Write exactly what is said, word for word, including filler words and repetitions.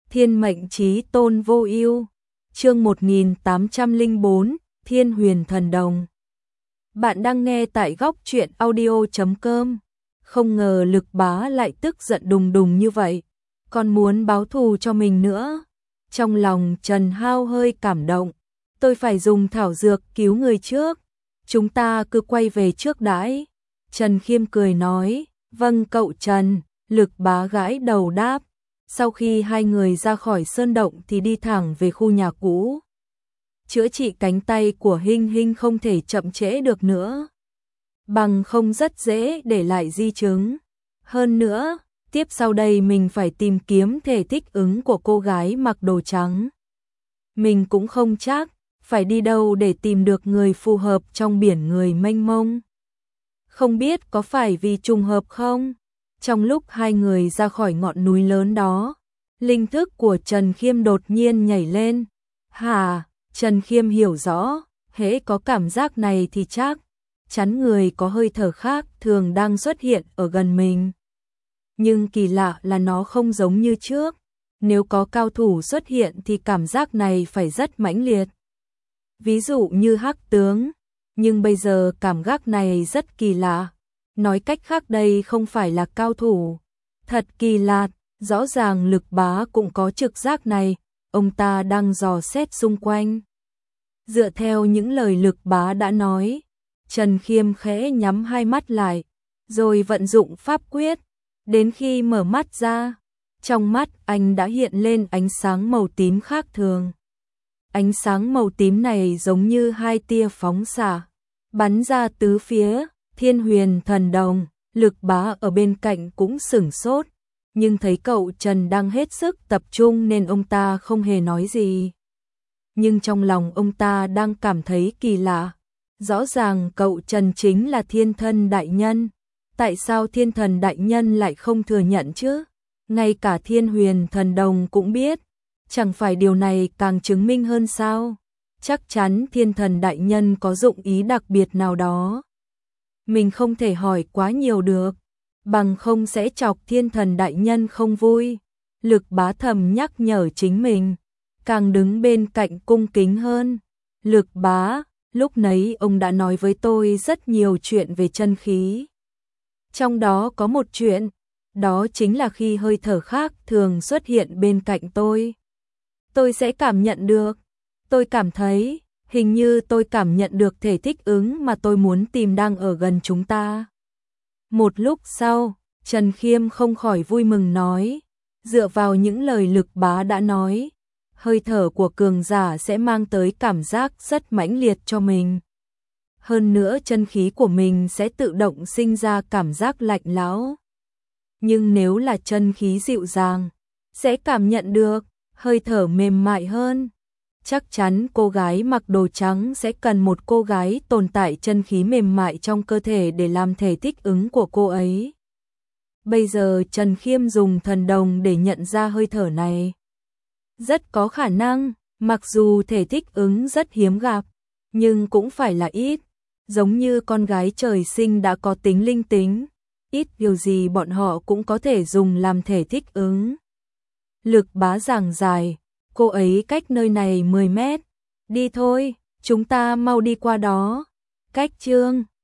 Thiên mệnh chí tôn vô ưu. Chương một nghìn tám trăm lẻ bốn, Thiên Huyền Thần Đồng. Bạn đang nghe tại góc truyện audio chấm com. Không ngờ Lực Bá lại tức giận đùng đùng như vậy, còn muốn báo thù cho mình nữa. Trong lòng Trần Hao hơi cảm động, tôi phải dùng thảo dược cứu người trước, chúng ta cứ quay về trước đãi. Trần Khiêm cười nói, vâng cậu Trần. Lực Bá gãi đầu đáp. Sau khi hai người ra khỏi sơn động thì đi thẳng về khu nhà cũ. Chữa trị cánh tay của Hinh Hinh không thể chậm trễ được nữa, bằng không rất dễ để lại di chứng. Hơn nữa, tiếp sau đây mình phải tìm kiếm thể thích ứng của cô gái mặc đồ trắng. Mình cũng không chắc phải đi đâu để tìm được người phù hợp trong biển người mênh mông. Không biết có phải vì trùng hợp không? Trong lúc hai người ra khỏi ngọn núi lớn đó, linh thức của Trần Khiêm đột nhiên nhảy lên. Hà, Trần Khiêm hiểu rõ, hễ có cảm giác này thì chắc chắn người có hơi thở khác thường đang xuất hiện ở gần mình. Nhưng kỳ lạ là nó không giống như trước. Nếu có cao thủ xuất hiện thì cảm giác này phải rất mãnh liệt. Ví dụ như Hắc Tướng, nhưng bây giờ cảm giác này rất kỳ lạ. Nói cách khác đây không phải là cao thủ. Thật kỳ lạ, rõ ràng Lực Bá cũng có trực giác này, ông ta đang dò xét xung quanh. Dựa theo những lời Lực Bá đã nói, Trần Khiêm khẽ nhắm hai mắt lại, rồi vận dụng pháp quyết. Đến khi mở mắt ra, trong mắt anh đã hiện lên ánh sáng màu tím khác thường. Ánh sáng màu tím này giống như hai tia phóng xạ, bắn ra tứ phía. Thiên Huyền Thần Đồng. Lực Bá ở bên cạnh cũng sửng sốt, nhưng thấy cậu Trần đang hết sức tập trung nên ông ta không hề nói gì. Nhưng trong lòng ông ta đang cảm thấy kỳ lạ. Rõ ràng cậu Trần chính là Thiên Thần Đại Nhân. Tại sao Thiên Thần Đại Nhân lại không thừa nhận chứ? Ngay cả Thiên Huyền Thần Đồng cũng biết. Chẳng phải điều này càng chứng minh hơn sao? Chắc chắn Thiên Thần Đại Nhân có dụng ý đặc biệt nào đó. Mình không thể hỏi quá nhiều được, bằng không sẽ chọc Thiên Thần Đại Nhân không vui. Lực Bá thầm nhắc nhở chính mình, càng đứng bên cạnh cung kính hơn. Lực Bá, lúc nãy ông đã nói với tôi rất nhiều chuyện về chân khí. Trong đó có một chuyện, đó chính là khi hơi thở khác thường xuất hiện bên cạnh tôi, tôi sẽ cảm nhận được. Tôi cảm thấy hình như tôi cảm nhận được thể thích ứng mà tôi muốn tìm đang ở gần chúng ta. Một lúc sau, Trần Khiêm không khỏi vui mừng nói, dựa vào những lời Lực Bá đã nói, hơi thở của cường giả sẽ mang tới cảm giác rất mãnh liệt cho mình. Hơn nữa chân khí của mình sẽ tự động sinh ra cảm giác lạnh lẽo. Nhưng nếu là chân khí dịu dàng, sẽ cảm nhận được hơi thở mềm mại hơn. Chắc chắn cô gái mặc đồ trắng sẽ cần một cô gái tồn tại chân khí mềm mại trong cơ thể để làm thể thích ứng của cô ấy. Bây giờ Trần Khiêm dùng thần đồng để nhận ra hơi thở này. Rất có khả năng, mặc dù thể thích ứng rất hiếm gặp, nhưng cũng phải là ít. Giống như con gái trời sinh đã có tính linh tính, ít điều gì bọn họ cũng có thể dùng làm thể thích ứng. Lực Bá giảng giải. Cô ấy cách nơi này mười mét. Đi thôi, chúng ta mau đi qua đó. Cách chương